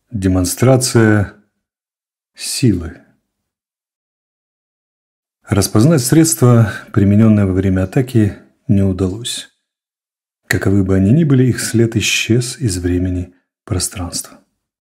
Демонстрация силы. Распознать средства, примененные во время атаки, не удалось. Каковы бы они ни были, их след исчез из времени пространства.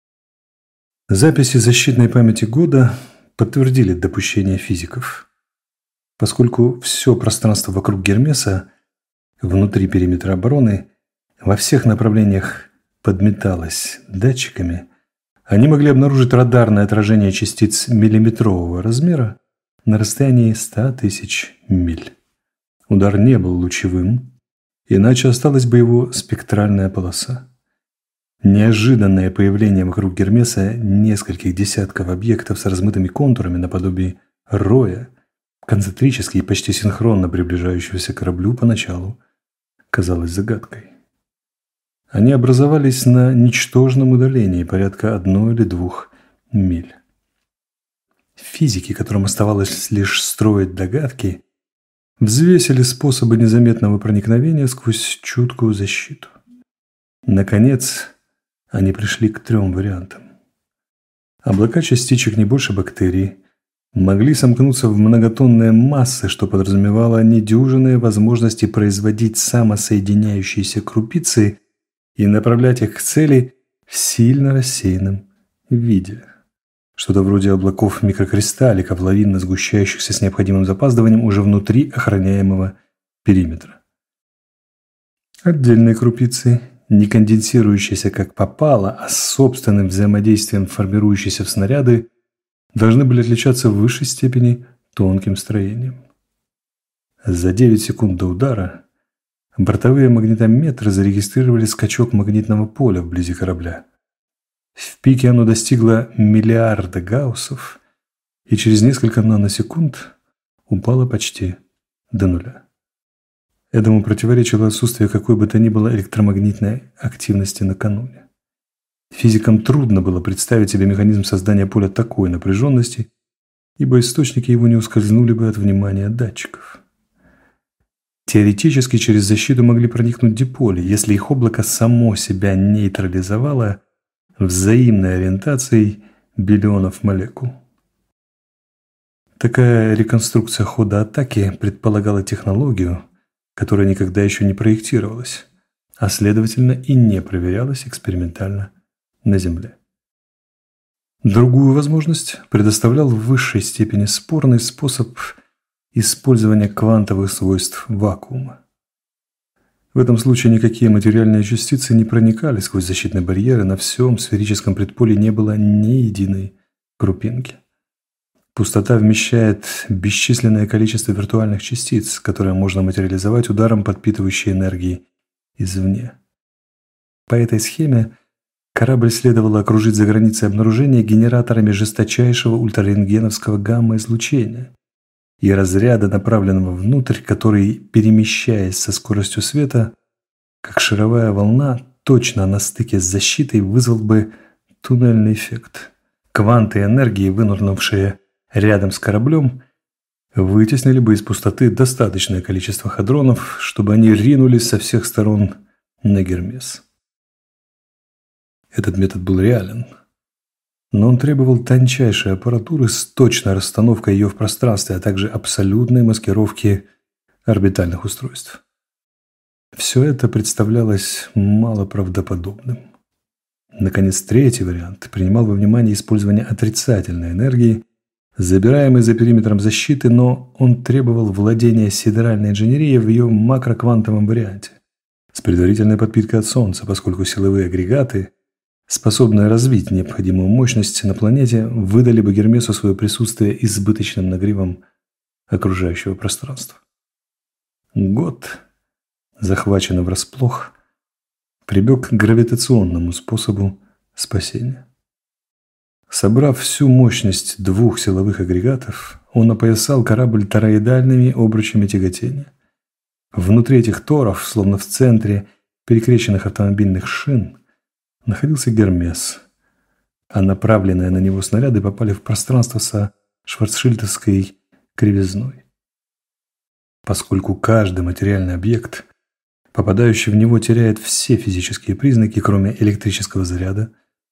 Записи защитной памяти года подтвердили допущение физиков. Поскольку все пространство вокруг Гермеса, внутри периметра обороны, во всех направлениях подметалось датчиками, они могли обнаружить радарное отражение частиц миллиметрового размера на расстоянии 100 тысяч миль. Удар не был лучевым, иначе осталась бы его спектральная полоса. Неожиданное появление вокруг Гермеса нескольких десятков объектов с размытыми контурами наподобие роя, концентрически и почти синхронно приближающегося к кораблю, поначалу казалось загадкой. Они образовались на ничтожном удалении порядка 1 или 2 миль. Физики, которым оставалось лишь строить догадки, взвесили способы незаметного проникновения сквозь чуткую защиту. Наконец, они пришли к 3 вариантам. Облака частичек не больше бактерий могли сомкнуться в многотонные массы, что подразумевало недюжинные возможности производить самосоединяющиеся крупицы и направлять их к цели в сильно рассеянном виде. Что-то вроде облаков микрокристалликов, лавинно сгущающихся с необходимым запаздыванием уже внутри охраняемого периметра. Отдельные крупицы, не конденсирующиеся как попало, а с собственным взаимодействием формирующиеся в снаряды, должны были отличаться в высшей степени тонким строением. За 9 секунд до удара бортовые магнитометры зарегистрировали скачок магнитного поля вблизи корабля. В пике оно достигло миллиарда гауссов и через несколько наносекунд упало почти до нуля. Этому противоречило отсутствие какой бы то ни было электромагнитной активности накануне. Физикам трудно было представить себе механизм создания поля такой напряженности, ибо источники его не ускользнули бы от внимания датчиков. Теоретически через защиту могли проникнуть диполи, если их облако само себя нейтрализовало взаимной ориентацией биллионов молекул. Такая реконструкция хода атаки предполагала технологию, которая никогда еще не проектировалась, а следовательно и не проверялась экспериментально на Земле. Другую возможность предоставлял в высшей степени спорный способ использования квантовых свойств вакуума. В этом случае никакие материальные частицы не проникали сквозь защитный барьер, и на всем сферическом предполе не было ни единой крупинки. Пустота вмещает бесчисленное количество виртуальных частиц, которые можно материализовать ударом подпитывающей энергии извне. По этой схеме корабль следовало окружить за границей обнаружения генераторами жесточайшего ультрарентгеновского гамма-излучения и разряда, направленного внутрь, который, перемещаясь со скоростью света, как шаровая волна, точно на стыке с защитой вызвал бы туннельный эффект. Кванты энергии, вынурнувшие рядом с кораблем, вытеснили бы из пустоты достаточное количество хадронов, чтобы они ринулись со всех сторон на Гермес. Этот метод был реален, но он требовал тончайшей аппаратуры с точной расстановкой ее в пространстве, а также абсолютной маскировки орбитальных устройств. Все это представлялось малоправдоподобным. Наконец, 3-й вариант принимал во внимание использование отрицательной энергии, забираемой за периметром защиты, но он требовал владения сидеральной инженерией в ее макроквантовом варианте, с предварительной подпиткой от Солнца, поскольку силовые агрегаты, способные развить необходимую мощность на планете, выдали бы Гермесу свое присутствие избыточным нагревом окружающего пространства. Год, захваченный врасплох, прибег к гравитационному способу спасения. Собрав всю мощность 2 силовых агрегатов, он опоясал корабль тороидальными обручами тяготения. Внутри этих торов, словно в центре перекрещенных автомобильных шин, находился Гермес, а направленные на него снаряды попали в пространство со шварцшильдовской кривизной. Поскольку каждый материальный объект, попадающий в него, теряет все физические признаки, кроме электрического заряда,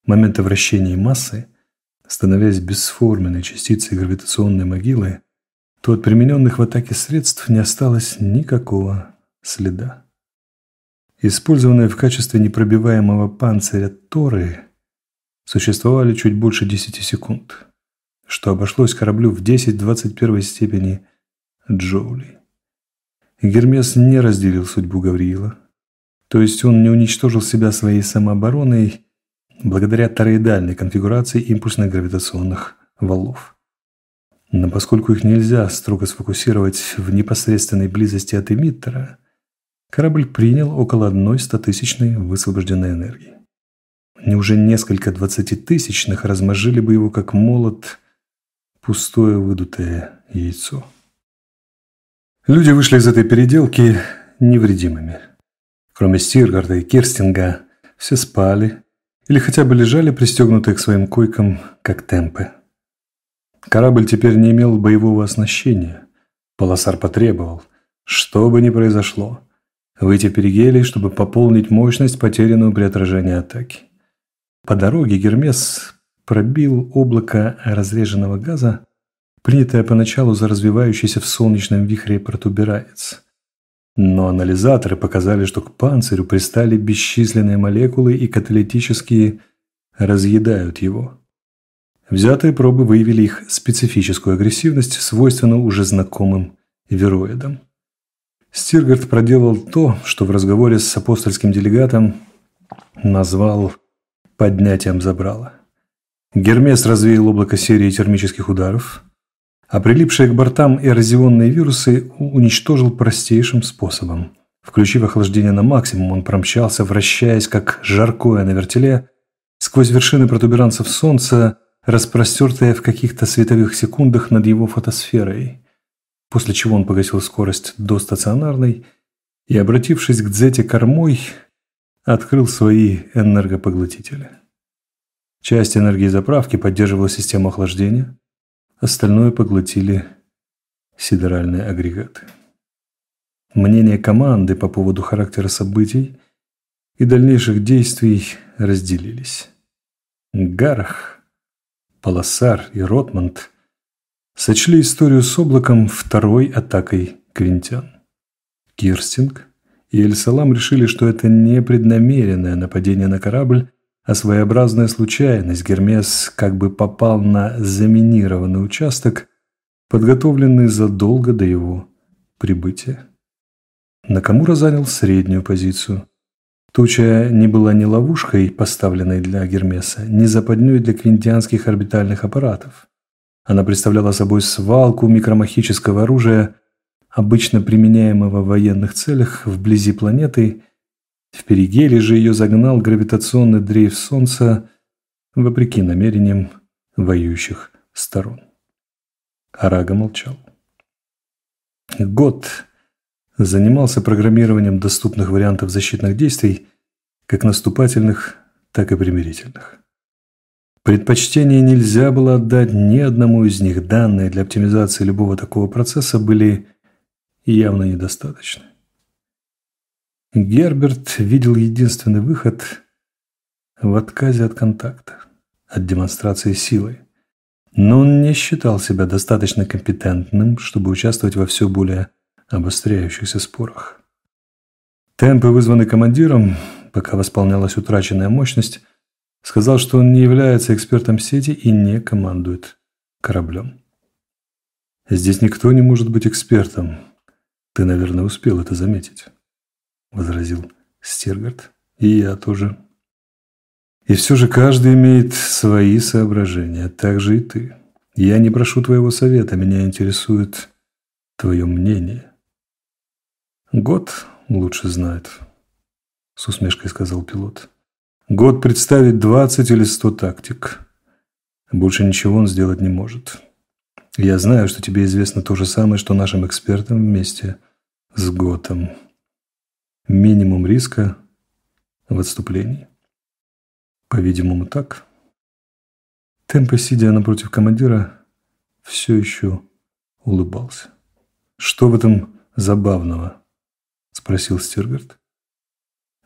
момента вращения массы, становясь бесформенной частицей гравитационной могилы, то от примененных в атаке средств не осталось никакого следа. Использованные в качестве непробиваемого панциря торы существовали чуть больше 10 секунд, что обошлось кораблю в 10-21 степени джоулей. Гермес не разделил судьбу Гавриила, то есть он не уничтожил себя своей самообороной благодаря тороидальной конфигурации импульсных гравитационных валов. Но поскольку их нельзя строго сфокусировать в непосредственной близости от эмиттера, корабль принял около 1/100-тысячной высвобожденной энергии. Уже несколько 20-тысячных размозжили бы его как молот пустое выдутое яйцо. Люди вышли из этой переделки невредимыми. Кроме Стиргарда и Керстинга, все спали или хотя бы лежали пристегнутые к своим койкам, как темпы. Корабль теперь не имел боевого оснащения. Полосар потребовал, что бы ни произошло, выйти в перигелий, чтобы пополнить мощность, потерянную при отражении атаки. По дороге Гермес пробил облако разреженного газа, принятое поначалу за развивающийся в солнечном вихре протуберанец. Но анализаторы показали, что к панцирю пристали бесчисленные молекулы и каталитически разъедают его. Взятые пробы выявили их специфическую агрессивность, свойственную уже знакомым вироидам. Стиргард проделал то, что в разговоре с апостольским делегатом назвал поднятием забрала. Гермес развеял облако серии термических ударов, а прилипшие к бортам эрозионные вирусы уничтожил простейшим способом. Включив охлаждение на максимум, он промчался, вращаясь как жаркое на вертеле, сквозь вершины протуберанцев Солнца, распростертые в каких-то световых секундах над его фотосферой, после чего он погасил скорость до стационарной и, обратившись к Дзете кормой, открыл свои энергопоглотители. Часть энергии заправки поддерживала систему охлаждения, остальное поглотили сидеральные агрегаты. Мнения команды по поводу характера событий и дальнейших действий разделились. Гарах, Полосар и Ротмонд сочли историю с облаком второй атакой квинтян. Кирстинг и Эль-Салам решили, что это не преднамеренное нападение на корабль, а своеобразная случайность. Гермес как бы попал на заминированный участок, подготовленный задолго до его прибытия. Накамура занял среднюю позицию. Туча не была ни ловушкой, поставленной для Гермеса, ни западней для квинтианских орбитальных аппаратов. Она представляла собой свалку микромахического оружия, обычно применяемого в военных целях вблизи планеты. В перигелий же ее загнал гравитационный дрейф Солнца, вопреки намерениям воюющих сторон. Арага молчал. Год занимался программированием доступных вариантов защитных действий, как наступательных, так и примирительных. Предпочтение нельзя было отдать ни одному из них. Данные для оптимизации любого такого процесса были явно недостаточны. Герберт видел единственный выход в отказе от контакта, от демонстрации силы. Но он не считал себя достаточно компетентным, чтобы участвовать во все более обостряющихся спорах. Темпы, вызванный командиром, пока восполнялась утраченная мощность, сказал, что он не является экспертом сети и не командует кораблем. «Здесь никто не может быть экспертом. Ты, наверное, успел это заметить», — возразил Стиргард. «И я тоже. И все же каждый имеет свои соображения, так же и ты. Я не прошу твоего совета, меня интересует твое мнение». «Год лучше знает», — с усмешкой сказал пилот. «Год представит 20 или 100 тактик. Больше ничего он сделать не может. Я знаю, что тебе известно то же самое, что нашим экспертам вместе с Готом. Минимум риска в отступлении». «По-видимому, так». Темпо, сидя напротив командира, все еще улыбался. «Что в этом забавного?» — спросил Стиргард.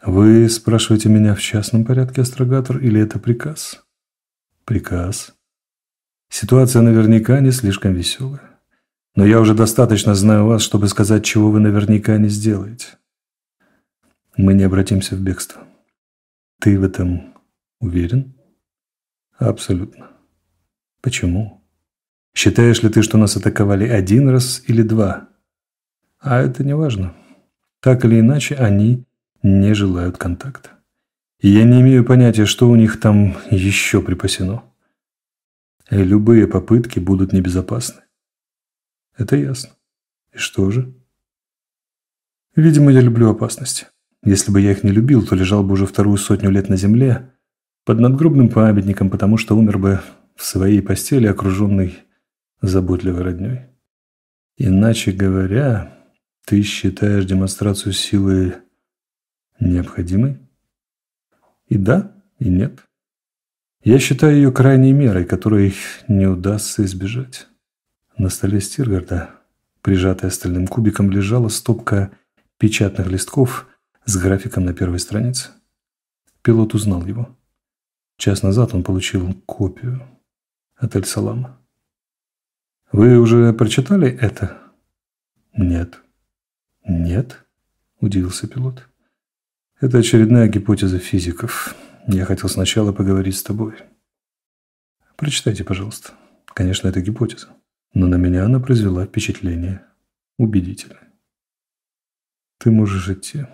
Вы спрашиваете меня в частном порядке, астрогатор, или это приказ? Приказ. Ситуация наверняка не слишком веселая. Но я уже достаточно знаю вас, чтобы сказать, чего вы наверняка не сделаете. Мы не обратимся в бегство. Ты в этом уверен? Абсолютно. Почему? Считаешь ли ты, что нас атаковали 1 раз или 2? А это не важно. Так или иначе, они не желают контакта. И я не имею понятия, что у них там еще припасено. И любые попытки будут небезопасны. Это ясно. И что же? Видимо, я люблю опасности. Если бы я их не любил, то лежал бы уже 200 лет на земле под надгробным памятником, потому что умер бы в своей постели, окруженный заботливой родней. Иначе говоря, ты считаешь демонстрацию силы необходимой? И да, и нет. Я считаю ее крайней мерой, которой не удастся избежать. На столе Стиргарда, прижатая стальным кубиком, лежала стопка печатных листков с графиком на первой странице. Пилот узнал его. Час назад он получил копию от Эль-Салама. Вы уже прочитали это? Нет. Нет? Удивился пилот. Это очередная гипотеза физиков. Я хотел сначала поговорить с тобой. Прочитайте, пожалуйста. Конечно, это гипотеза. Но на меня она произвела впечатление убедительное. Ты можешь идти.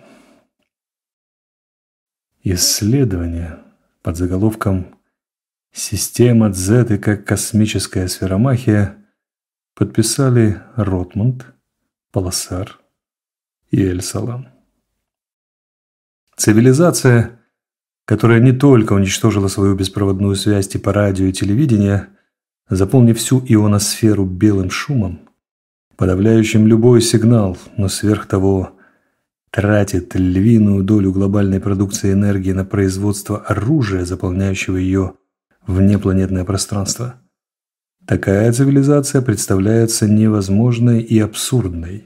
Исследование под заголовком «Система Дзеты как космическая сферомахия» подписали Ротмунд, Палласар и Эль-Салам. Цивилизация, которая не только уничтожила свою беспроводную связь типа радио и телевидения, заполнив всю ионосферу белым шумом, подавляющим любой сигнал, но сверх того тратит львиную долю глобальной продукции энергии на производство оружия, заполняющего ее внепланетное пространство. Такая цивилизация представляется невозможной и абсурдной.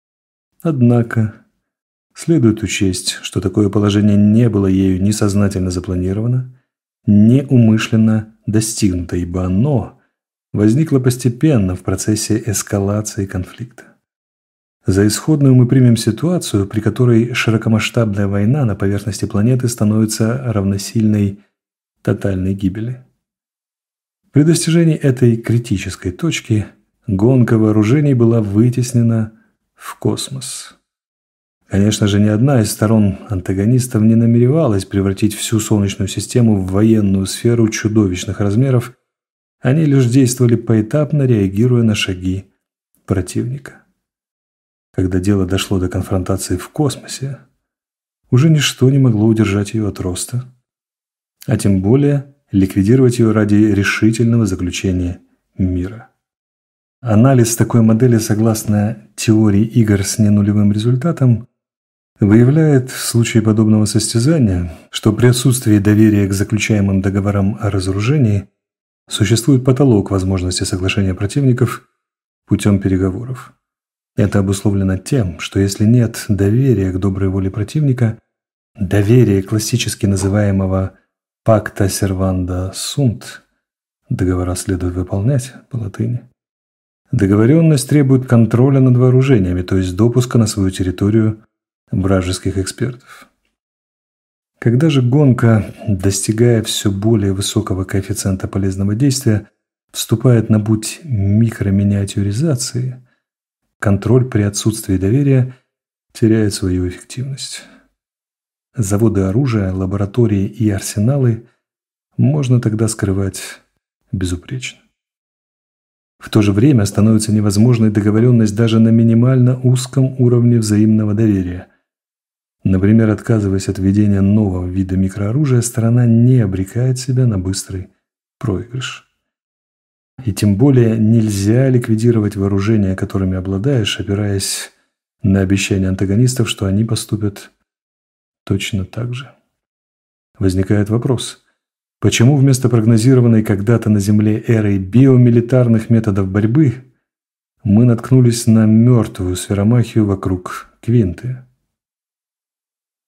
Однако следует учесть, что такое положение не было ею ни сознательно запланировано, ни умышленно достигнуто, ибо оно возникло постепенно в процессе эскалации конфликта. За исходную мы примем ситуацию, при которой широкомасштабная война на поверхности планеты становится равносильной тотальной гибели. При достижении этой критической точки гонка вооружений была вытеснена в космос. Конечно же, ни одна из сторон антагонистов не намеревалась превратить всю Солнечную систему в военную сферу чудовищных размеров, они лишь действовали поэтапно, реагируя на шаги противника. Когда дело дошло до конфронтации в космосе, уже ничто не могло удержать ее от роста, а тем более ликвидировать ее ради решительного заключения мира. Анализ такой модели, согласно теории игр с ненулевым результатом, выявляет в случае подобного состязания, что при отсутствии доверия к заключаемым договорам о разоружении существует потолок возможности соглашения противников путем переговоров. Это обусловлено тем, что если нет доверия к доброй воле противника, доверия классически называемого «пакта серванда сунт» – договора следует выполнять по латыни. Договоренность требует контроля над вооружениями, то есть допуска на свою территорию вражеских экспертов. Когда же гонка, достигая все более высокого коэффициента полезного действия, вступает на путь микроминиатюризации, контроль при отсутствии доверия теряет свою эффективность. Заводы оружия, лаборатории и арсеналы можно тогда скрывать безупречно. В то же время становится невозможной договоренность даже на минимально узком уровне взаимного доверия. Например, отказываясь от введения нового вида микрооружия, сторона не обрекает себя на быстрый проигрыш. И тем более нельзя ликвидировать вооружения, которыми обладаешь, опираясь на обещания антагонистов, что они поступят точно так же. Возникает вопрос, почему вместо прогнозированной когда-то на Земле эры биомилитарных методов борьбы мы наткнулись на мертвую сферомахию вокруг Квинты?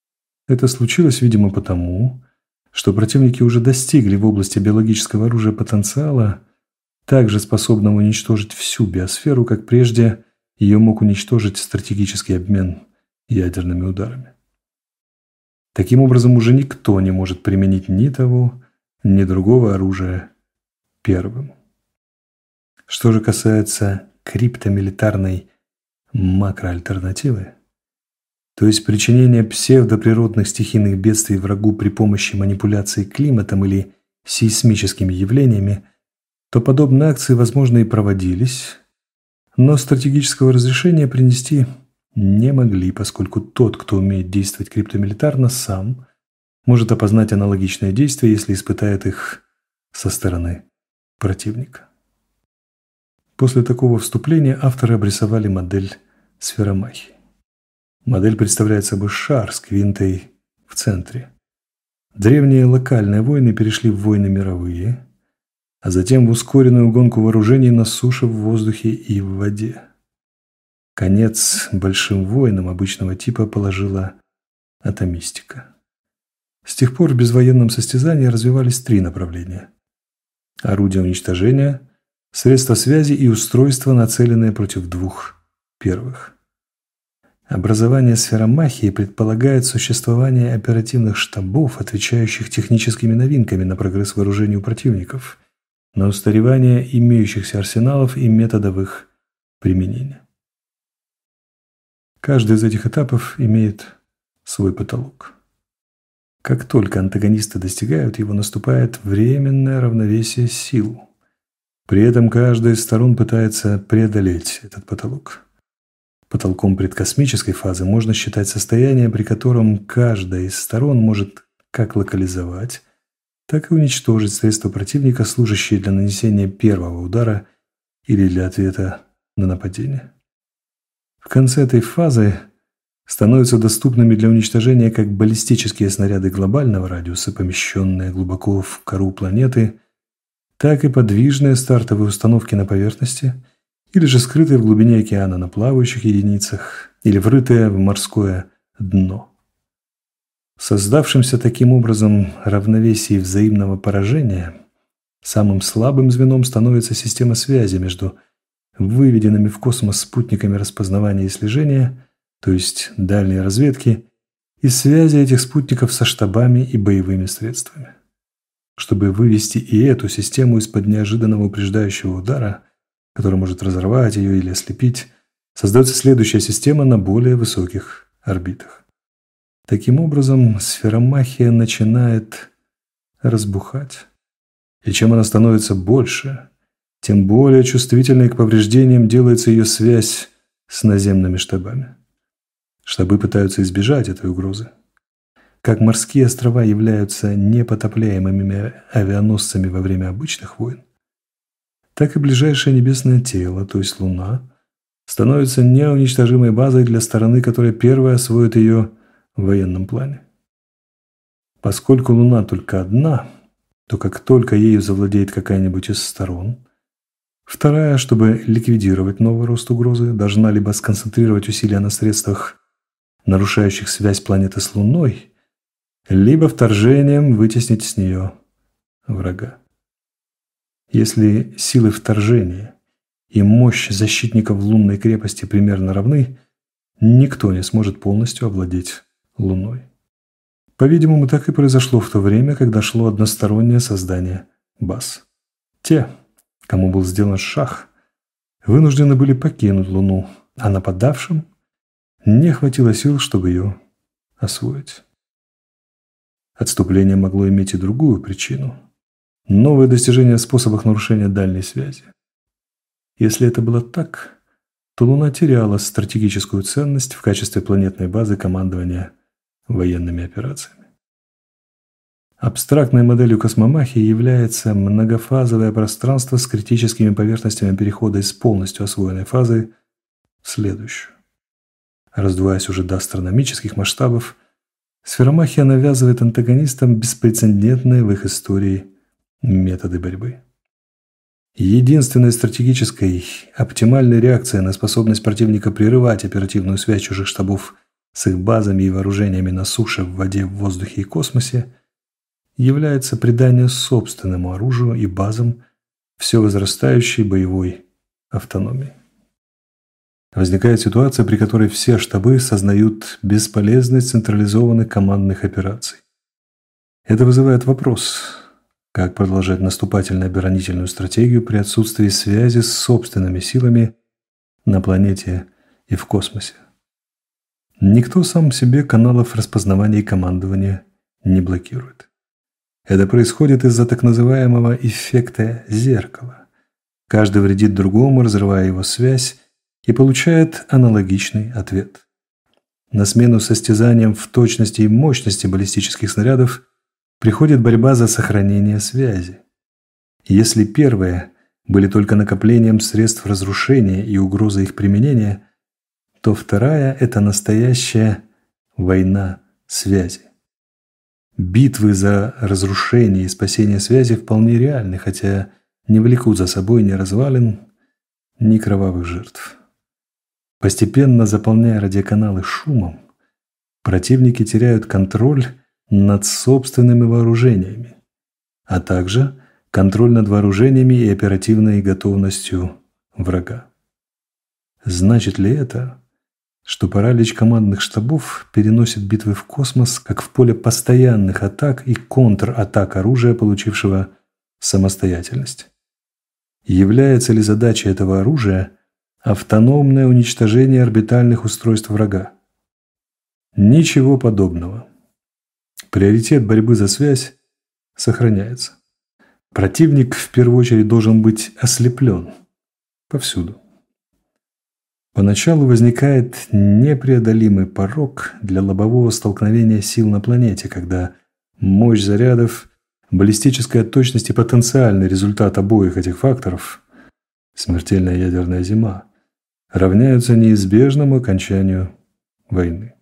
Это случилось, видимо, потому, что противники уже достигли в области биологического оружия потенциала, также способного уничтожить всю биосферу, как прежде ее мог уничтожить стратегический обмен ядерными ударами. Таким образом, уже никто не может применить ни того, ни другого оружия первым. Что же касается криптомилитарной макроальтернативы, то есть причинения псевдоприродных стихийных бедствий врагу при помощи манипуляции климатом или сейсмическими явлениями, то подобные акции, возможно, и проводились, но стратегического разрешения принести не могли, поскольку тот, кто умеет действовать криптомилитарно, сам может опознать аналогичные действия, если испытает их со стороны противника. После такого вступления авторы обрисовали модель сферомахии. Модель представляет собой шар с квинтой в центре. Древние локальные войны перешли в войны мировые, а затем в ускоренную гонку вооружений на суше, в воздухе и в воде. Конец большим войнам обычного типа положила атомистика. С тех пор в безвоенном состязании развивались три направления: орудия уничтожения, средства связи и устройства, нацеленные против двух первых. Образование сферомахии предполагает существование оперативных штабов, отвечающих техническими новинками на прогресс вооружений у противников, на устаревание имеющихся арсеналов и методов их применения. Каждый из этих этапов имеет свой потолок. Как только антагонисты достигают его, наступает временное равновесие сил. При этом каждая из сторон пытается преодолеть этот потолок. Потолком предкосмической фазы можно считать состояние, при котором каждая из сторон может как локализовать, так и уничтожить средства противника, служащие для нанесения первого удара или для ответа на нападение. В конце этой фазы становятся доступными для уничтожения как баллистические снаряды глобального радиуса, помещенные глубоко в кору планеты, так и подвижные стартовые установки на поверхности, или же скрытые в глубине океана на плавающих единицах, или врытые в морское дно. В создавшемся таким образом равновесии взаимного поражения самым слабым звеном становится система связи между выведенными в космос спутниками распознавания и слежения, то есть дальней разведки, и связи этих спутников со штабами и боевыми средствами. Чтобы вывести и эту систему из-под неожиданного упреждающего удара, который может разорвать ее или ослепить, создается следующая система на более высоких орбитах. Таким образом, сферомахия начинает разбухать. И чем она становится больше, тем более чувствительной к повреждениям делается ее связь с наземными штабами. Штабы пытаются избежать этой угрозы. Как морские острова являются непотопляемыми авианосцами во время обычных войн, так и ближайшее небесное тело, то есть Луна, становится неуничтожимой базой для стороны, которая первая освоит ее в военном плане. Поскольку Луна только одна, то как только ею завладеет какая-нибудь из сторон, вторая, чтобы ликвидировать новый рост угрозы, должна либо сконцентрировать усилия на средствах, нарушающих связь планеты с Луной, либо вторжением вытеснить с нее врага. Если силы вторжения и мощь защитников лунной крепости примерно равны, никто не сможет полностью овладеть Луной. По-видимому, так и произошло в то время, когда шло одностороннее создание баз. Те, кому был сделан шах, вынуждены были покинуть Луну, а нападавшим не хватило сил, чтобы ее освоить. Отступление могло иметь и другую причину – новые достижения в способах нарушения дальней связи. Если это было так, то Луна теряла стратегическую ценность в качестве планетной базы командования военными операциями. Абстрактной моделью космомахии является многофазовое пространство с критическими поверхностями перехода из полностью освоенной фазы в следующую. Раздуваясь уже до астрономических масштабов, сферомахия навязывает антагонистам беспрецедентные в их истории методы борьбы. Единственной стратегической оптимальной реакцией на способность противника прерывать оперативную связь чужих штабов с их базами и вооружениями на суше, в воде, в воздухе и космосе, является придание собственному оружию и базам все возрастающей боевой автономии. Возникает ситуация, при которой все штабы сознают бесполезность централизованных командных операций. Это вызывает вопрос, как продолжать наступательно-оборонительную стратегию при отсутствии связи с собственными силами на планете и в космосе. Никто сам себе каналов распознавания и командования не блокирует. Это происходит из-за так называемого эффекта зеркала. Каждый вредит другому, разрывая его связь, и получает аналогичный ответ. На смену состязаниям в точности и мощности баллистических снарядов приходит борьба за сохранение связи. Если первые были только накоплением средств разрушения и угрозой их применения, то вторая – это настоящая война связи. Битвы за разрушение и спасение связи вполне реальны, хотя не влекут за собой ни развалин, ни кровавых жертв. Постепенно заполняя радиоканалы шумом, противники теряют контроль над собственными вооружениями, а также контроль над вооружениями и оперативной готовностью врага. Значит ли это, что паралич командных штабов переносит битвы в космос как в поле постоянных атак и контратак оружия, получившего самостоятельность? Является ли задачей этого оружия автономное уничтожение орбитальных устройств врага? Ничего подобного. Приоритет борьбы за связь сохраняется. Противник в первую очередь должен быть ослеплен повсюду. Поначалу возникает непреодолимый порог для лобового столкновения сил на планете, когда мощь зарядов, баллистическая точность и потенциальный результат обоих этих факторов – смертельная ядерная зима – равняются неизбежному окончанию войны.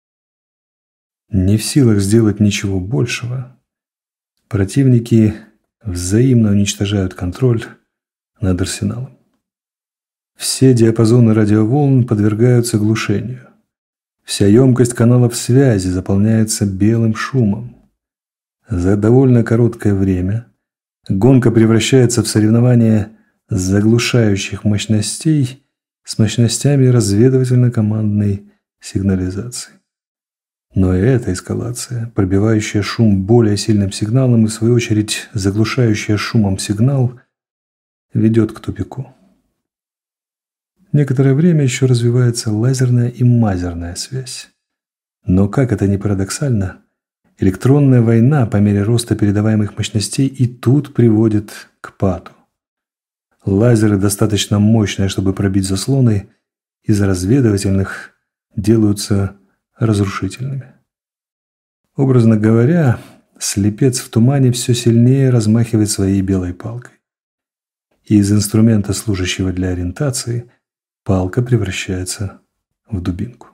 Не в силах сделать ничего большего, противники взаимно уничтожают контроль над арсеналом. Все диапазоны радиоволн подвергаются глушению. Вся емкость каналов связи заполняется белым шумом. За довольно короткое время гонка превращается в соревнование заглушающих мощностей с мощностями разведывательно-командной сигнализации. Но и эта эскалация, пробивающая шум более сильным сигналом и, в свою очередь, заглушающая шумом сигнал, ведет к тупику. Некоторое время еще развивается лазерная и мазерная связь. Но, как это ни парадоксально, электронная война по мере роста передаваемых мощностей и тут приводит к пату. Лазеры достаточно мощные, чтобы пробить заслоны, из разведывательных делаются разрушительными. Образно говоря, слепец в тумане все сильнее размахивает своей белой палкой. И из инструмента, служащего для ориентации, палка превращается в дубинку.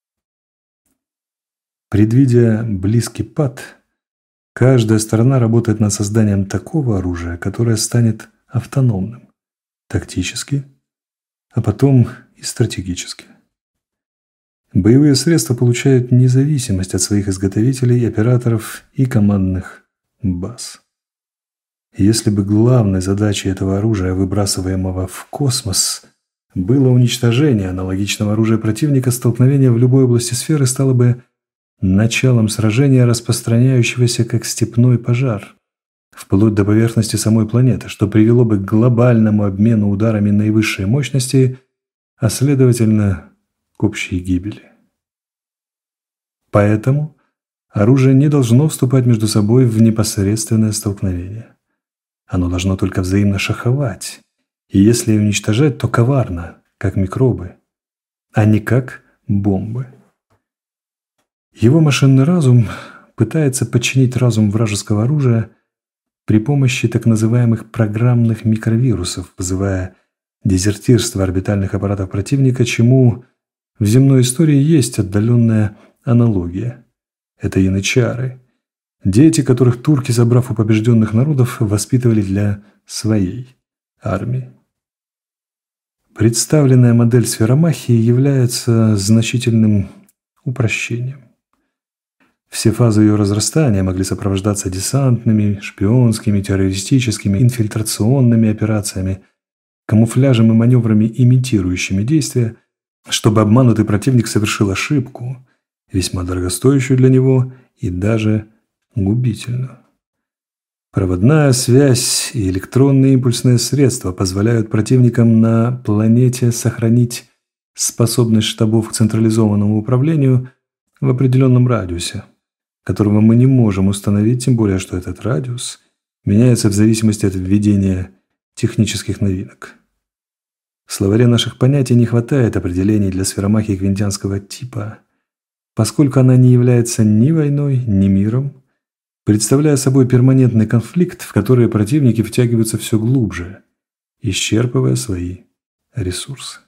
Предвидя близкий пад, каждая сторона работает над созданием такого оружия, которое станет автономным, тактически, а потом и стратегически. Боевые средства получают независимость от своих изготовителей, операторов и командных баз. Если бы главной задачей этого оружия, выбрасываемого в космос, было уничтожение аналогичного оружия противника, столкновение в любой области сферы стало бы началом сражения, распространяющегося как степной пожар, вплоть до поверхности самой планеты, что привело бы к глобальному обмену ударами наивысшей мощности, а следовательно, к общей гибели. Поэтому оружие не должно вступать между собой в непосредственное столкновение. Оно должно только взаимно шаховать, и если уничтожать, то коварно, как микробы, а не как бомбы. Его машинный разум пытается подчинить разум вражеского оружия при помощи так называемых программных микровирусов, вызывая дезертирство орбитальных аппаратов противника, чему в земной истории есть отдаленная аналогия. Это янычары, дети, которых турки, забрав у побежденных народов, воспитывали для своей армии. Представленная модель сферомахии является значительным упрощением. Все фазы ее разрастания могли сопровождаться десантными, шпионскими, террористическими, инфильтрационными операциями, камуфляжем и маневрами, имитирующими действия, чтобы обманутый противник совершил ошибку, весьма дорогостоящую для него и даже губительную. Проводная связь и электронные импульсные средства позволяют противникам на планете сохранить способность штабов к централизованному управлению в определенном радиусе, которого мы не можем установить, тем более, что этот радиус меняется в зависимости от введения технических новинок. В словаре наших понятий не хватает определений для сферомахии квинтианского типа, поскольку она не является ни войной, ни миром, представляя собой перманентный конфликт, в который противники втягиваются все глубже, исчерпывая свои ресурсы.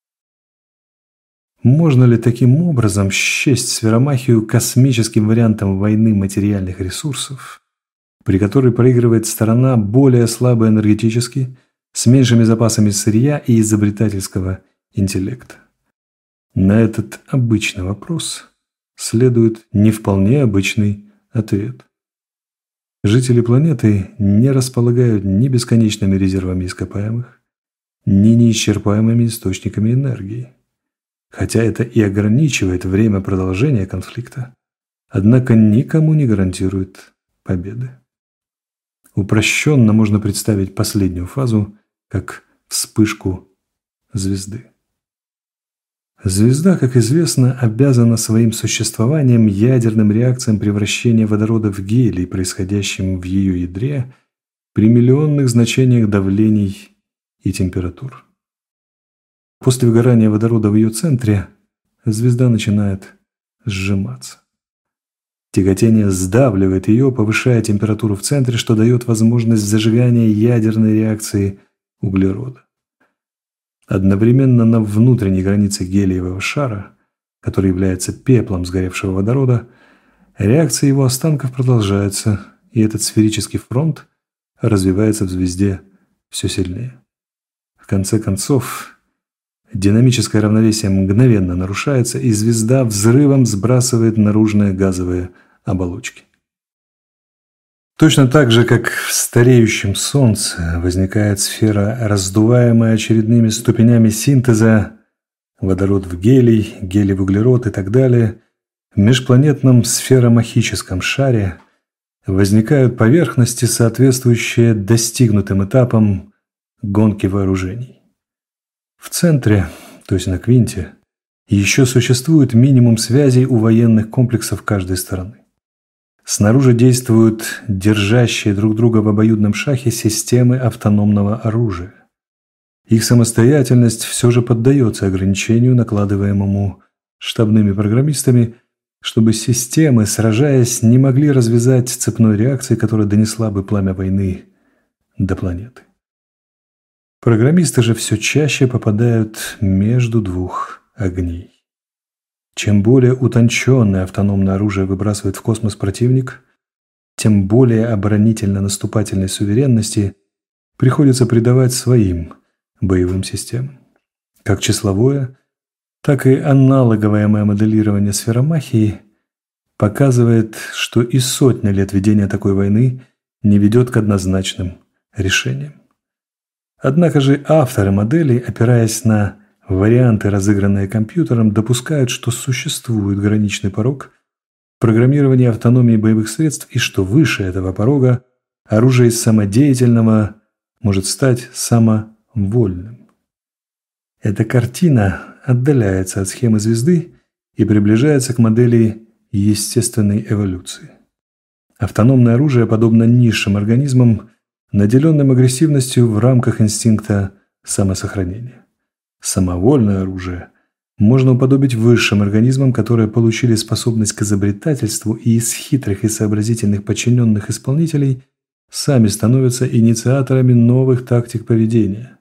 Можно ли таким образом счесть сферомахию космическим вариантом войны материальных ресурсов, при которой проигрывает сторона более слабая энергетически, с меньшими запасами сырья и изобретательского интеллекта? На этот обычный вопрос следует не вполне обычный ответ. Жители планеты не располагают ни бесконечными резервами ископаемых, ни неисчерпаемыми источниками энергии. Хотя это и ограничивает время продолжения конфликта, однако никому не гарантирует победы. Упрощенно можно представить последнюю фазу как вспышку звезды. Звезда, как известно, обязана своим существованием ядерным реакциям превращения водорода в гелий, происходящим в ее ядре при миллионных значениях давлений и температур. После выгорания водорода в ее центре звезда начинает сжиматься. Тяготение сдавливает ее, повышая температуру в центре, что дает возможность зажигания ядерной реакции углерода. Одновременно на внутренней границе гелиевого шара, который является пеплом сгоревшего водорода, реакция его останков продолжается, и этот сферический фронт развивается в звезде все сильнее. В конце концов, динамическое равновесие мгновенно нарушается, и звезда взрывом сбрасывает наружные газовые оболочки. Точно так же, как в стареющем Солнце возникает сфера, раздуваемая очередными ступенями синтеза, водород в гелий, гелий в углерод и так далее, в межпланетном сферомахическом шаре возникают поверхности, соответствующие достигнутым этапам гонки вооружений. В центре, то есть на квинте, еще существует минимум связей у военных комплексов каждой стороны. Снаружи действуют держащие друг друга в обоюдном шахе системы автономного оружия. Их самостоятельность все же поддается ограничению, накладываемому штабными программистами, чтобы системы, сражаясь, не могли развязать цепной реакции, которая донесла бы пламя войны до планеты. Программисты же все чаще попадают между двух огней. Чем более утонченное автономное оружие выбрасывает в космос противник, тем более оборонительно-наступательной суверенности приходится придавать своим боевым системам. Как числовое, так и аналоговое моделирование сферомахии показывает, что и сотня лет ведения такой войны не ведет к однозначным решениям. Однако же авторы моделей, опираясь на варианты, разыгранные компьютером, допускают, что существует граничный порог программирования автономии боевых средств и что выше этого порога оружие из самодеятельного может стать самовольным. Эта картина отдаляется от схемы звезды и приближается к модели естественной эволюции. Автономное оружие подобно низшим организмам, наделенным агрессивностью в рамках инстинкта самосохранения. Самовольное оружие можно уподобить высшим организмам, которые получили способность к изобретательству и из хитрых и сообразительных подчиненных исполнителей сами становятся инициаторами новых тактик поведения.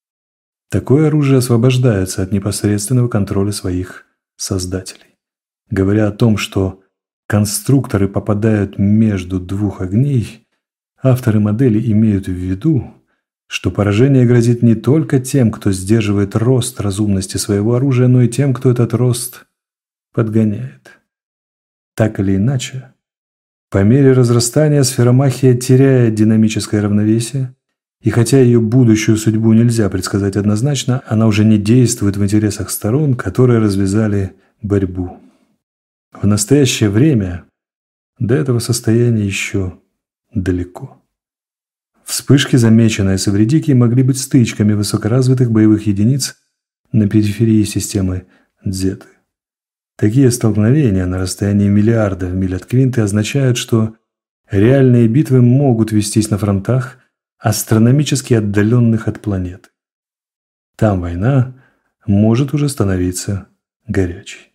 Такое оружие освобождается от непосредственного контроля своих создателей. Говоря о том, что конструкторы попадают между двух огней, авторы модели имеют в виду, что поражение грозит не только тем, кто сдерживает рост разумности своего оружия, но и тем, кто этот рост подгоняет. Так или иначе, по мере разрастания сферомахия теряет динамическое равновесие, и хотя ее будущую судьбу нельзя предсказать однозначно, она уже не действует в интересах сторон, которые развязали борьбу. В настоящее время до этого состояния еще далеко. Вспышки, замеченные с Эвридики, могли быть стычками высокоразвитых боевых единиц на периферии системы Дзеты. Такие столкновения на расстоянии миллиардов миль от Квинты означают, что реальные битвы могут вестись на фронтах, астрономически отдаленных от планеты. Там война может уже становиться горячей.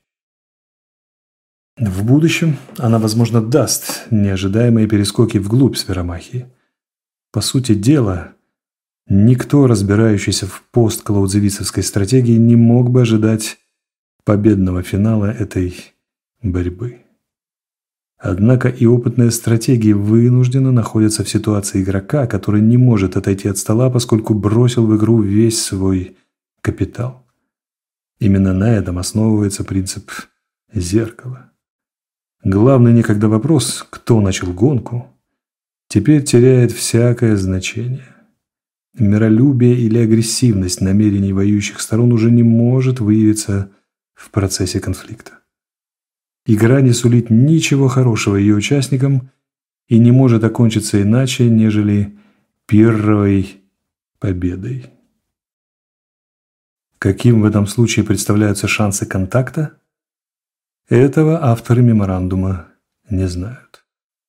В будущем она, возможно, даст неожидаемые перескоки вглубь сферомахии. По сути дела, никто, разбирающийся в постклаудзевицевской стратегии, не мог бы ожидать победного финала этой борьбы. Однако и опытные стратеги вынужденно находятся в ситуации игрока, который не может отойти от стола, поскольку бросил в игру весь свой капитал. Именно на этом основывается принцип зеркала. Главный некогда вопрос, кто начал гонку, теперь теряет всякое значение. Миролюбие или агрессивность намерений воюющих сторон уже не может выявиться в процессе конфликта. Игра не сулит ничего хорошего ее участникам и не может окончиться иначе, нежели первой победой. Каким в этом случае представляются шансы контакта? Этого авторы меморандума не знают.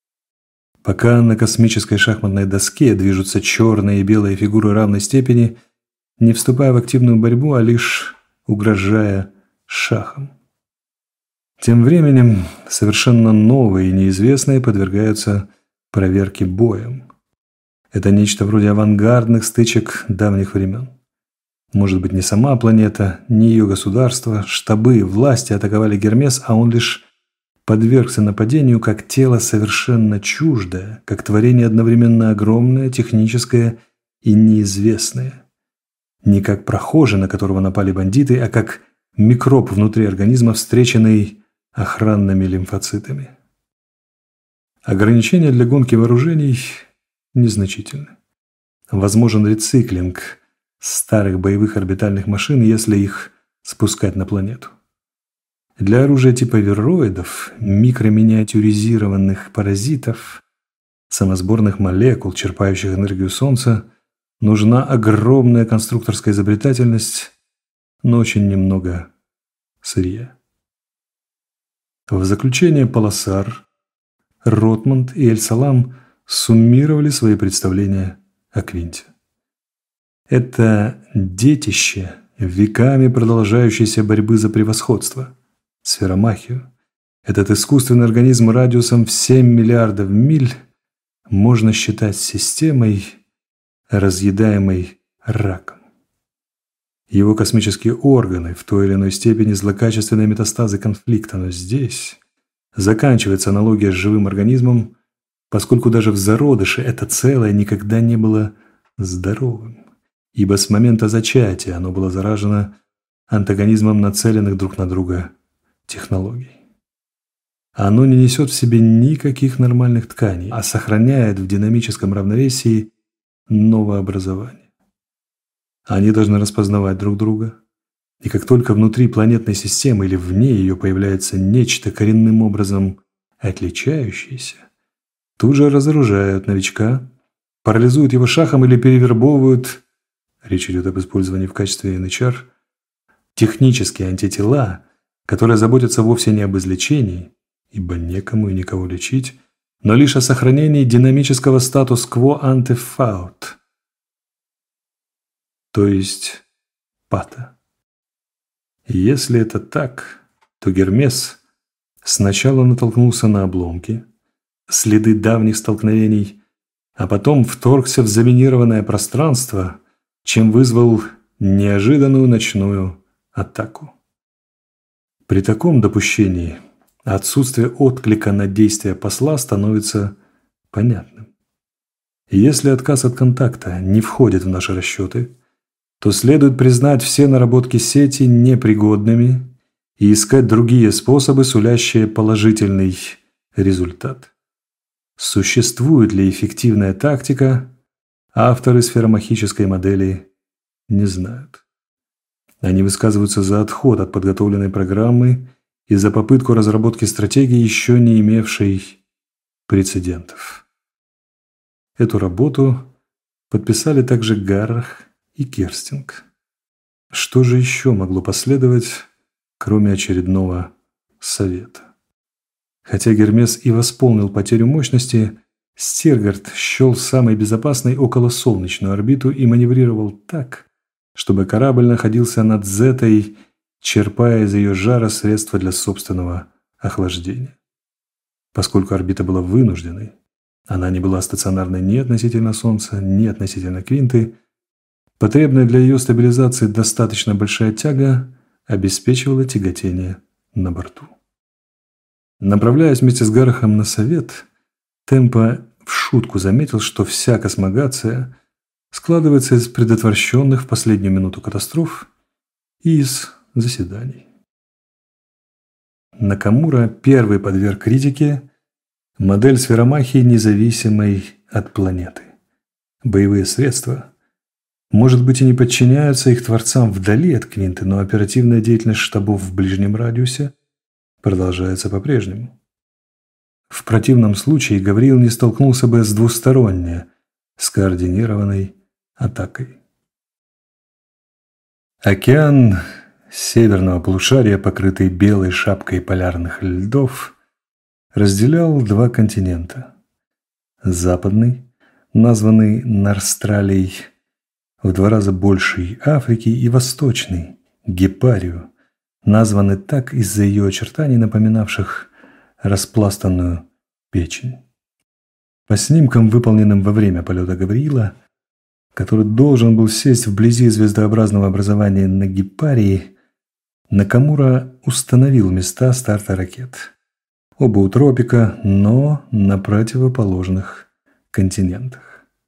Пока на космической шахматной доске движутся черные и белые фигуры равной степени, не вступая в активную борьбу, а лишь угрожая шахом. Тем временем совершенно новые и неизвестные подвергаются проверке боем. Это нечто вроде авангардных стычек давних времен. Может быть, не сама планета, не ее государство, штабы, власти атаковали Гермес, а он лишь подвергся нападению как тело совершенно чуждое, как творение одновременно огромное, техническое и неизвестное. Не как прохожий, на которого напали бандиты, а как микроб внутри организма, встреченный охранными лимфоцитами. Ограничения для гонки вооружений незначительны. Возможен рециклинг старых боевых орбитальных машин, если их спускать на планету. Для оружия типа вироидов, микроминиатюризированных паразитов, самосборных молекул, черпающих энергию Солнца, нужна огромная конструкторская изобретательность, но очень немного сырья. В заключение Палласар, Ротмунд и Эль-Салам суммировали свои представления о Квинте. Это детище веками продолжающейся борьбы за превосходство, сферомахию. Этот искусственный организм радиусом в 7 миллиардов миль можно считать системой, разъедаемой раком. Его космические органы в той или иной степени злокачественные метастазы конфликта, но здесь заканчивается аналогия с живым организмом, поскольку даже в зародыше это целое никогда не было здоровым, ибо с момента зачатия оно было заражено антагонизмом нацеленных друг на друга технологий. Оно не несет в себе никаких нормальных тканей, а сохраняет в динамическом равновесии новообразование. Они должны распознавать друг друга, и как только внутри планетной системы или вне ее появляется нечто коренным образом отличающееся, тут же разоружают новичка, парализуют его шахом или перевербовывают, речь идет об использовании в качестве НХР, технические антитела, которые заботятся вовсе не об излечении, ибо некому и никого лечить, но лишь о сохранении динамического статус-кво антефаут, то есть пата. Если это так, то Гермес сначала натолкнулся на обломки, следы давних столкновений, а потом вторгся в заминированное пространство, чем вызвал неожиданную ночную атаку. При таком допущении отсутствие отклика на действия посла становится понятным. Если отказ от контакта не входит в наши расчеты, то следует признать все наработки сети непригодными и искать другие способы, сулящие положительный результат. Существует ли эффективная тактика, авторы сферомахической модели не знают. Они высказываются за отход от подготовленной программы и за попытку разработки стратегии, еще не имевшей прецедентов. Эту работу подписали также Гаррах и Керстинг. Что же еще могло последовать, кроме очередного совета? Хотя Гермес и восполнил потерю мощности, Стиргард счел самой безопасной околосолнечную орбиту и маневрировал так, чтобы корабль находился над Зетой, черпая из ее жара средства для собственного охлаждения. Поскольку орбита была вынужденной, она не была стационарной ни относительно Солнца, ни относительно Квинты, потребная для ее стабилизации достаточно большая тяга обеспечивала тяготение на борту. Направляясь вместе с Гаррахом на совет, Темпо в шутку заметил, что вся космогация складывается из предотвращенных в последнюю минуту катастроф и из заседаний. Накамура первый подверг критике модель сферомахии, независимой от планеты. Боевые средства, может быть, и не подчиняются их творцам вдали от Квинты, но оперативная деятельность штабов в ближнем радиусе продолжается по-прежнему. В противном случае Гавриил не столкнулся бы с двусторонне скоординированной атакой. Океан северного полушария, покрытый белой шапкой полярных льдов, разделял два континента. Западный, названный Нарстралией, в 2 раза больший Африки, и восточный, Гепарию, названы так из-за ее очертаний, напоминавших распластанную печень. По снимкам, выполненным во время полета Гавриила, который должен был сесть вблизи звездообразного образования на Гепарии, Накамура установил места старта ракет. Оба у тропика, но на противоположных континентах.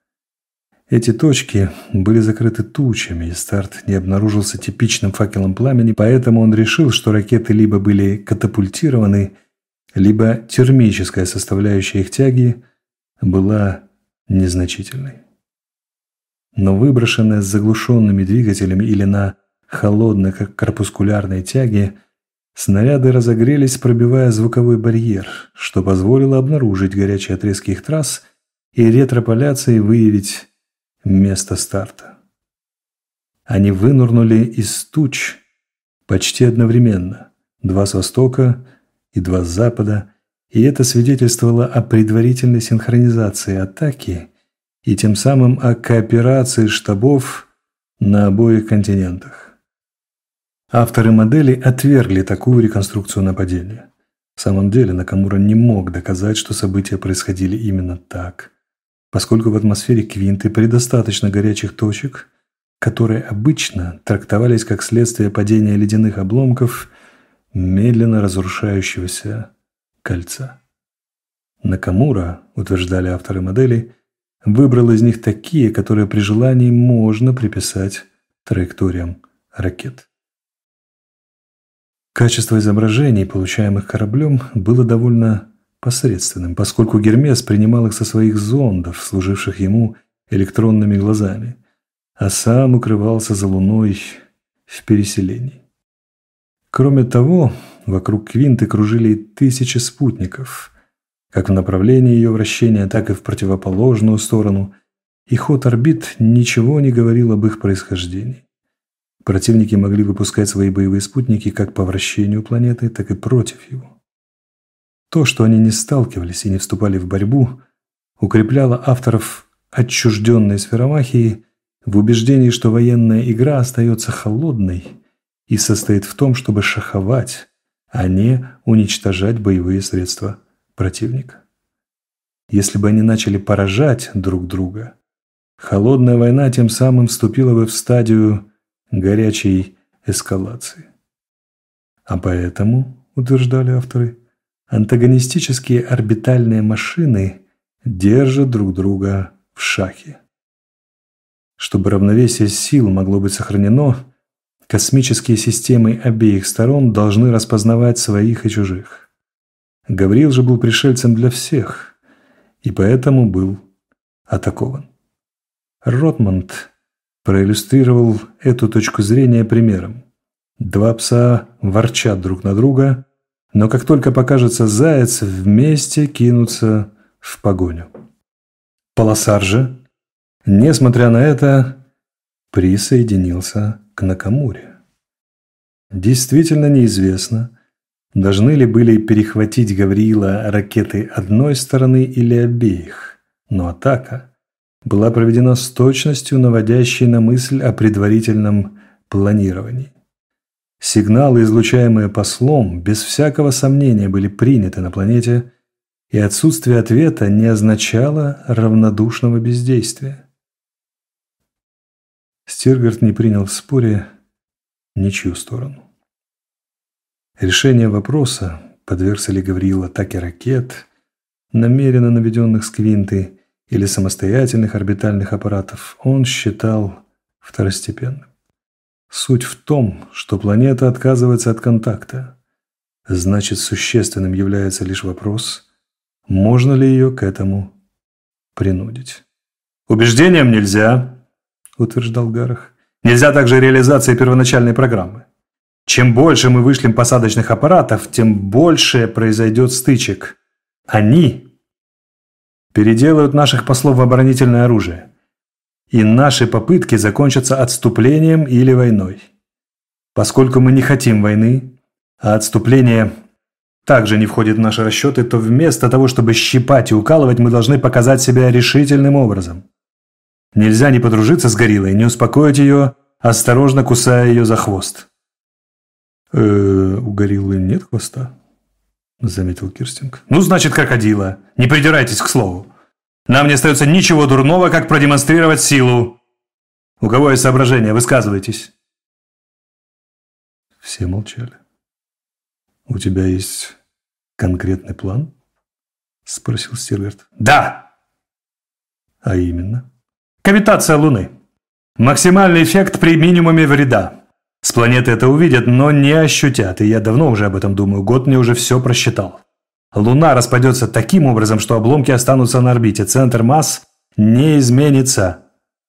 Эти точки были закрыты тучами, и старт не обнаружился типичным факелом пламени, поэтому он решил, что ракеты либо были катапультированы, либо термическая составляющая их тяги была незначительной. Но выброшенная с заглушенными двигателями или на холодной корпускулярной тяге, снаряды разогрелись, пробивая звуковой барьер, что позволило обнаружить горячие отрезки их трасс и ретрополяцией выявить место старта. Они вынырнули из туч почти одновременно, 2 с востока и 2 с запада, и это свидетельствовало о предварительной синхронизации атаки и тем самым о кооперации штабов на обоих континентах. Авторы модели отвергли такую реконструкцию нападения. В самом деле Накамура не мог доказать, что события происходили именно так, поскольку в атмосфере Квинты предостаточно горячих точек, которые обычно трактовались как следствие падения ледяных обломков медленно разрушающегося кольца. Накамура, утверждали авторы модели, выбрал из них такие, которые при желании можно приписать траекториям ракет. Качество изображений, получаемых кораблем, было довольно посредственным, поскольку Гермес принимал их со своих зондов, служивших ему электронными глазами, а сам укрывался за Луной в переселении. Кроме того, вокруг Квинты кружили тысячи спутников, как в направлении ее вращения, так и в противоположную сторону, и ход орбит ничего не говорил об их происхождении. Противники могли выпускать свои боевые спутники как по вращению планеты, так и против его. То, что они не сталкивались и не вступали в борьбу, укрепляло авторов отчужденной сферомахии в убеждении, что военная игра остается холодной и состоит в том, чтобы шаховать, а не уничтожать боевые средства противника. Если бы они начали поражать друг друга, холодная война тем самым вступила бы в стадию горячей эскалации. А поэтому, утверждали авторы, антагонистические орбитальные машины держат друг друга в шахе. Чтобы равновесие сил могло быть сохранено, Космические системы обеих сторон должны распознавать своих и чужих. Гавриил же был пришельцем для всех, и поэтому был атакован. Ротмунд проиллюстрировал эту точку зрения примером. Два пса ворчат друг на друга, но как только покажется заяц, вместе кинутся в погоню. Полосар же, несмотря на это, присоединился к Накамуре. Действительно неизвестно, должны ли были перехватить Гавриила ракеты одной стороны или обеих, но атака была проведена с точностью, наводящей на мысль о предварительном планировании. Сигналы, излучаемые послом, без всякого сомнения были приняты на планете, и отсутствие ответа не означало равнодушного бездействия. Стиргард не принял в споре ничью сторону. Решение вопроса, подвергся ли Гавриил атаке ракет, намеренно наведенных с Квинты, или самостоятельных орбитальных аппаратов, он считал второстепенным. Суть в том, что планета отказывается от контакта. Значит, существенным является лишь вопрос, можно ли ее к этому принудить. «Убеждением нельзя», – утверждал Гарах. «Нельзя также реализации первоначальной программы. Чем больше мы вышлем посадочных аппаратов, тем больше произойдет стычек. Они переделают наших послов в оборонительное оружие. И наши попытки закончатся отступлением или войной. Поскольку мы не хотим войны, а отступление также не входит в наши расчеты, то вместо того, чтобы щипать и укалывать, мы должны показать себя решительным образом. Нельзя не подружиться с гориллой, не успокоить ее, осторожно кусая ее за хвост». «У гориллы нет хвоста?» – заметил Кирстинг. «Ну, значит, крокодила. Не придирайтесь к слову. Нам не остается ничего дурного, как продемонстрировать силу. У кого есть соображения, высказывайтесь». Все молчали. «У тебя есть конкретный план?» – спросил Стиргард. «Да!» «А именно?» «Кавитация Луны. Максимальный эффект при минимуме вреда. С планеты это увидят, но не ощутят, и я давно уже об этом думаю, год мне уже все просчитал. Луна распадется таким образом, что обломки останутся на орбите, центр масс не изменится».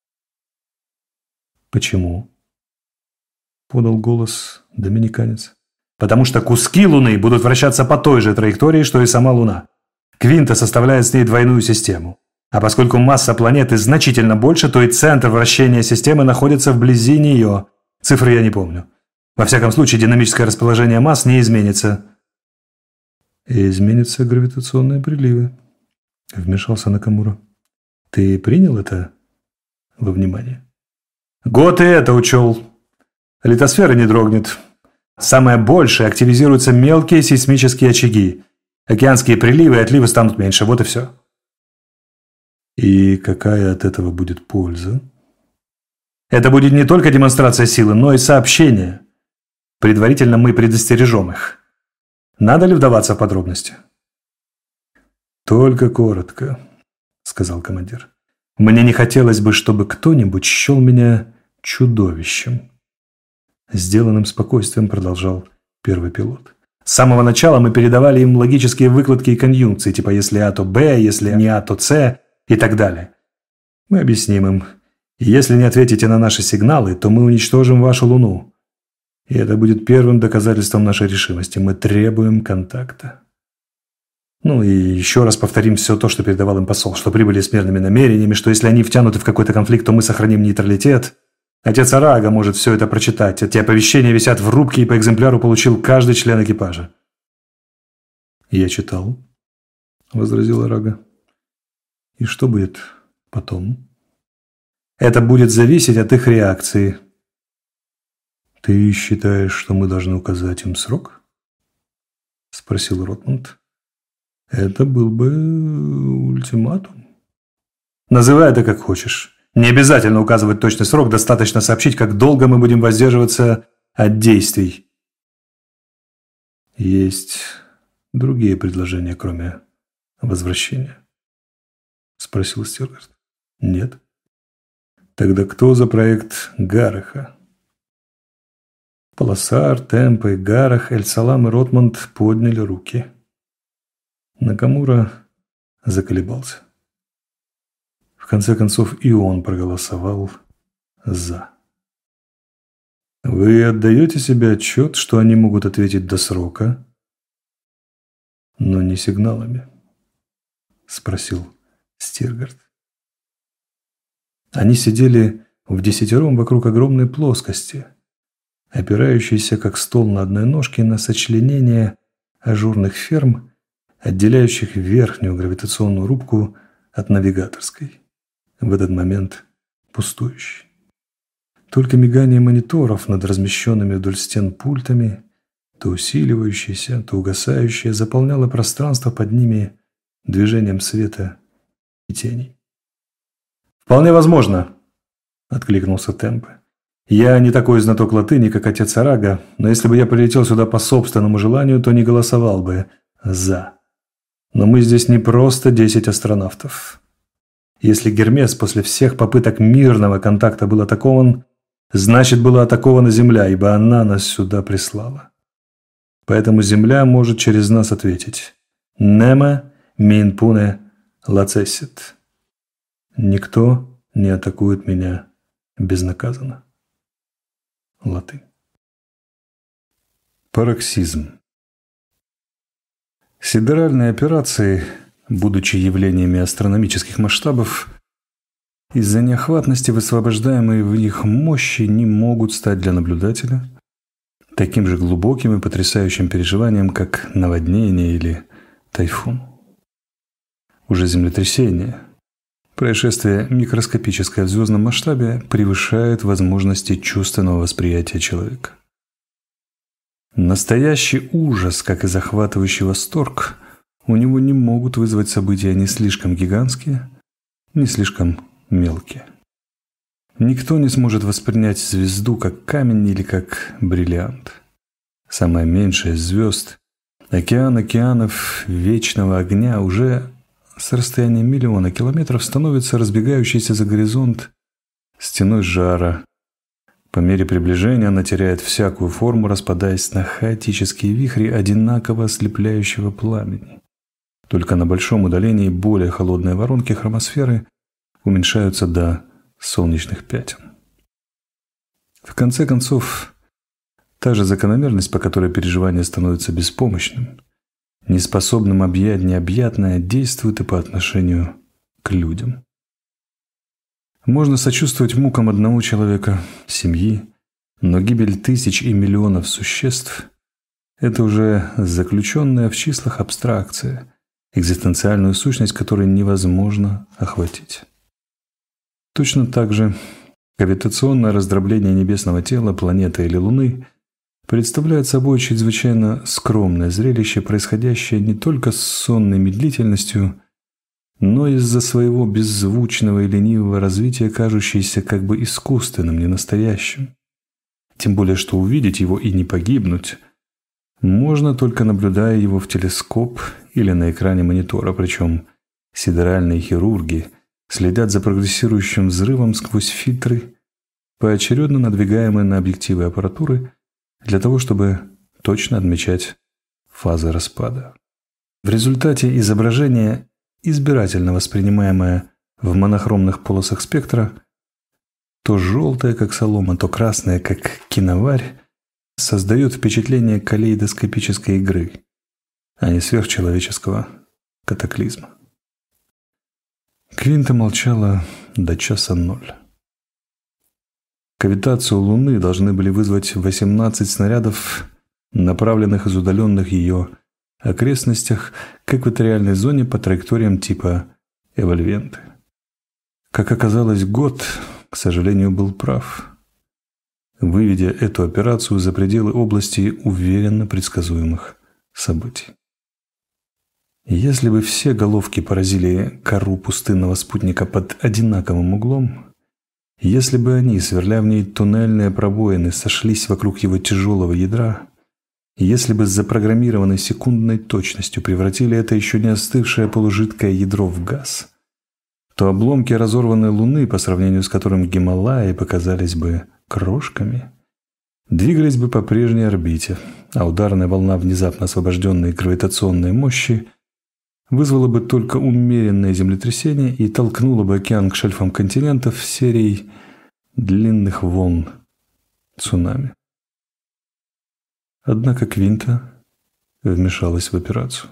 «Почему?» – подал голос доминиканец. «Потому что куски Луны будут вращаться по той же траектории, что и сама Луна. Квинта составляет с ней двойную систему. А поскольку масса планеты значительно больше, то и центр вращения системы находится вблизи нее. Цифры я не помню. Во всяком случае, динамическое расположение масс не изменится». «И изменятся гравитационные приливы», – вмешался Накамура. «Ты принял это во внимание?» «Год и это учел. Литосфера не дрогнет. Самое большее активизируются мелкие сейсмические очаги. Океанские приливы и отливы станут меньше. Вот и все». «И какая от этого будет польза?» «Это будет не только демонстрация силы, но и сообщение. Предварительно мы предостережем их. Надо ли вдаваться в подробности?» «Только коротко», – сказал командир. «Мне не хотелось бы, чтобы кто-нибудь счел меня чудовищем». Сделанным спокойствием продолжал первый пилот. «С самого начала мы передавали им логические выкладки и конъюнкции, типа если А, то Б, если не А, то С и так далее. Мы объясним им. И если не ответите на наши сигналы, то мы уничтожим вашу Луну. И это будет первым доказательством нашей решимости. Мы требуем контакта». Ну и еще раз повторим все то, что передавал им посол, что прибыли с мирными намерениями, что если они втянуты в какой-то конфликт, то мы сохраним нейтралитет. Отец Арага может все это прочитать. Эти оповещения висят в рубке, и по экземпляру получил каждый член экипажа. «Я читал», – возразил Арага. «И что будет потом?» «Это будет зависеть от их реакции». «Ты считаешь, что мы должны указать им срок?» – спросил Ротмунд. «Это был бы ультиматум». «Называй это как хочешь. Не обязательно указывать точный срок, достаточно сообщить, как долго мы будем воздерживаться от действий». «Есть другие предложения, кроме возвращения?» – спросил Стиргард. «Нет». «Тогда кто за проект Гараха?» Паласар, Темпе, Гарах, Эль-Салам и Ротмонд подняли руки. Накамура заколебался. В конце концов и он проголосовал «за». «Вы отдаете себе отчет, что они могут ответить до срока, но не сигналами?» – спросил Стиргард. Они сидели вдесятером вокруг огромной плоскости, опирающейся как стол на одной ножке на сочленение ажурных ферм, отделяющих верхнюю гравитационную рубку от навигаторской, в этот момент пустующей. Только мигание мониторов над размещенными вдоль стен пультами, то усиливающееся, то угасающее, заполняло пространство под ними движением света и теней. «Вполне возможно», — откликнулся Темпе. «Я не такой знаток латыни, как отец Арага, но если бы я прилетел сюда по собственному желанию, то не голосовал бы «за». Но мы здесь не просто 10 астронавтов. Если Гермес после всех попыток мирного контакта был атакован, значит, была атакована Земля, ибо она нас сюда прислала. Поэтому Земля может через нас ответить «Нема мин пуне лацессит». «Никто не атакует меня безнаказанно». Латынь. Пароксизм. Сидеральные операции, будучи явлениями астрономических масштабов, из-за неохватности, высвобождаемой в их мощи, не могут стать для наблюдателя таким же глубоким и потрясающим переживанием, как наводнение или тайфун. Уже землетрясение, происшествие микроскопическое в звездном масштабе, превышает возможности чувственного восприятия человека. Настоящий ужас, как и захватывающий восторг, у него не могут вызвать события не слишком гигантские, не слишком мелкие. Никто не сможет воспринять звезду как камень или как бриллиант. Самая меньшая из звезд, океан океанов вечного огня, уже с расстояния миллиона километров становится разбегающейся за горизонт стеной жара. По мере приближения она теряет всякую форму, распадаясь на хаотические вихри одинаково ослепляющего пламени. Только на большом удалении более холодные воронки хромосферы уменьшаются до солнечных пятен. В конце концов, та же закономерность, по которой переживание становится беспомощным, неспособным объять необъятное, действует и по отношению к людям. Можно сочувствовать мукам одного человека, семьи, но гибель тысяч и миллионов существ – это уже заключенная в числах абстракция, экзистенциальную сущность, которой невозможно охватить. Точно так же гравитационное раздробление небесного тела, планеты или Луны представляет собой чрезвычайно скромное зрелище, происходящее не только с сонной медлительностью, но из-за своего беззвучного и ленивого развития, кажущееся как бы искусственным, ненастоящим. Тем более, что увидеть его и не погибнуть можно, только наблюдая его в телескоп или на экране монитора, причем сидеральные хирурги следят за прогрессирующим взрывом сквозь фильтры, поочередно надвигаемые на объективы аппаратуры, для того, чтобы точно отмечать фазы распада. В результате изображение, избирательно воспринимаемое в монохромных полосах спектра, то желтое, как солома, то красное, как киноварь, создает впечатление калейдоскопической игры, а не сверхчеловеческого катаклизма. Квинта молчала до 1:00. Кавитацию Луны должны были вызвать 18 снарядов, направленных из удаленных ее окрестностях к экваториальной зоне по траекториям типа Эвольвенты. Как оказалось, Гот, к сожалению, был прав, выведя эту операцию за пределы области уверенно предсказуемых событий. Если бы все головки поразили кору пустынного спутника под одинаковым углом, если бы они, сверля в ней туннельные пробоины, сошлись вокруг его тяжелого ядра, если бы с запрограммированной секундной точностью превратили это еще не остывшее полужидкое ядро в газ, то обломки разорванной Луны, по сравнению с которым Гималаи показались бы крошками, двигались бы по прежней орбите, а ударная волна внезапно освобожденной гравитационной мощи вызвала бы только умеренное землетрясение и толкнула бы океан к шельфам континентов серией длинных волн цунами. Однако Квинта вмешалась в операцию.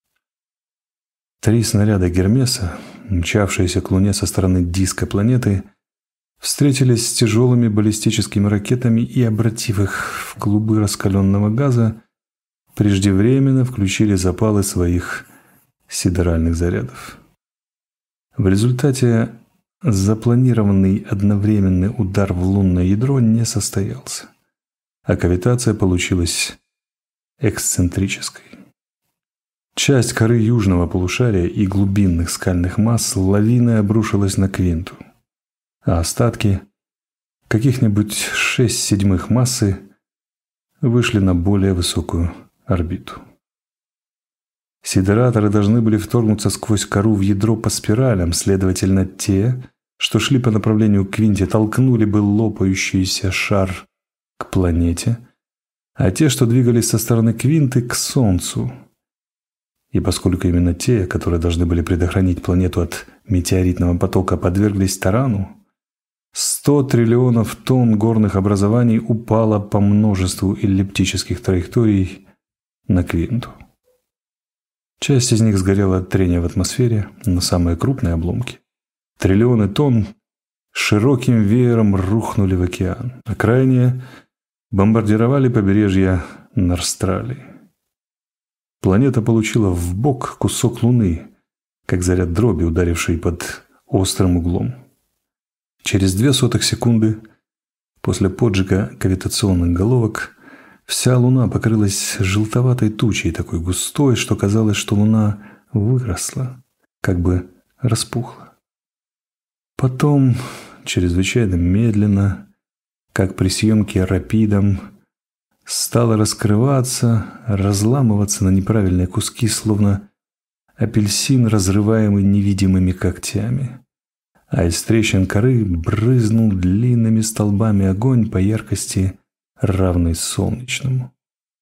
3 снаряда Гермеса, мчавшиеся к Луне со стороны диска планеты, встретились с тяжелыми баллистическими ракетами и, обратив их в клубы раскаленного газа, преждевременно включили запалы своих сидеральных зарядов. В результате запланированный одновременный удар в лунное ядро не состоялся, а кавитация получилась эксцентрической. Часть коры южного полушария и глубинных скальных масс лавиной обрушилась на Квинту, а остатки, каких-нибудь 6/7 массы, вышли на более высокую орбиту. Сидераторы должны были вторгнуться сквозь кору в ядро по спиралям, следовательно, те, что шли по направлению к Квинте, толкнули бы лопающийся шар к планете, а те, что двигались со стороны Квинты, к Солнцу. И поскольку именно те, которые должны были предохранить планету от метеоритного потока, подверглись тарану, 100 триллионов тонн горных образований упало по множеству эллиптических траекторий на Квинту. Часть из них сгорела от трения в атмосфере, но самые крупные обломки, триллионы тонн, широким веером рухнули в океан, а крайние бомбардировали побережье Норстралии. Планета получила в бок кусок Луны, как заряд дроби, ударивший под острым углом. Через 0,02 секунды после поджига кавитационных головок вся Луна покрылась желтоватой тучей, такой густой, что казалось, что Луна выросла, как бы распухла. Потом, чрезвычайно медленно, как при съемке рапидом, стала раскрываться, разламываться на неправильные куски, словно апельсин, разрываемый невидимыми когтями. А из трещин коры брызнул длинными столбами огонь по яркости, равный солнечному.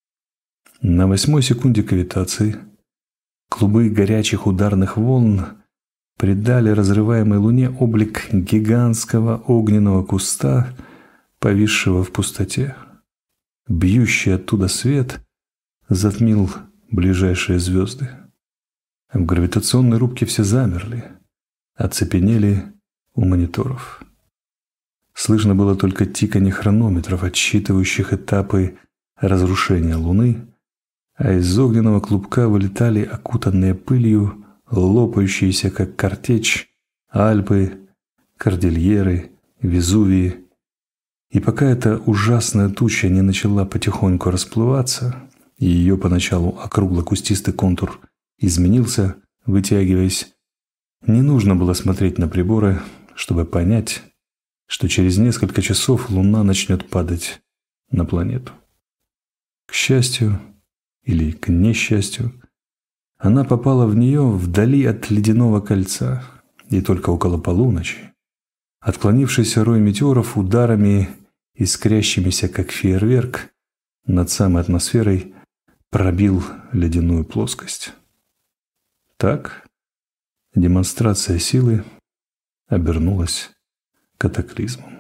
На 8-й секунде кавитации клубы горячих ударных волн придали разрываемой Луне облик гигантского огненного куста, повисшего в пустоте. Бьющий оттуда свет затмил ближайшие звезды. В гравитационной рубке все замерли, оцепенели у мониторов. Слышно было только тиканье хронометров, отсчитывающих этапы разрушения Луны, а из огненного клубка вылетали окутанные пылью, лопающиеся, как картечь, Альпы, Кордильеры, Везувии. И пока эта ужасная туча не начала потихоньку расплываться, и ее поначалу округло-кустистый контур изменился, вытягиваясь, не нужно было смотреть на приборы, чтобы понять, что через несколько часов Луна начнет падать на планету. К счастью или к несчастью, она попала в нее вдали от ледяного кольца, и только около полуночи отклонившийся рой метеоров ударами, искрящимися как фейерверк, над самой атмосферой пробил ледяную плоскость. Так демонстрация силы обернулась катаклизмом.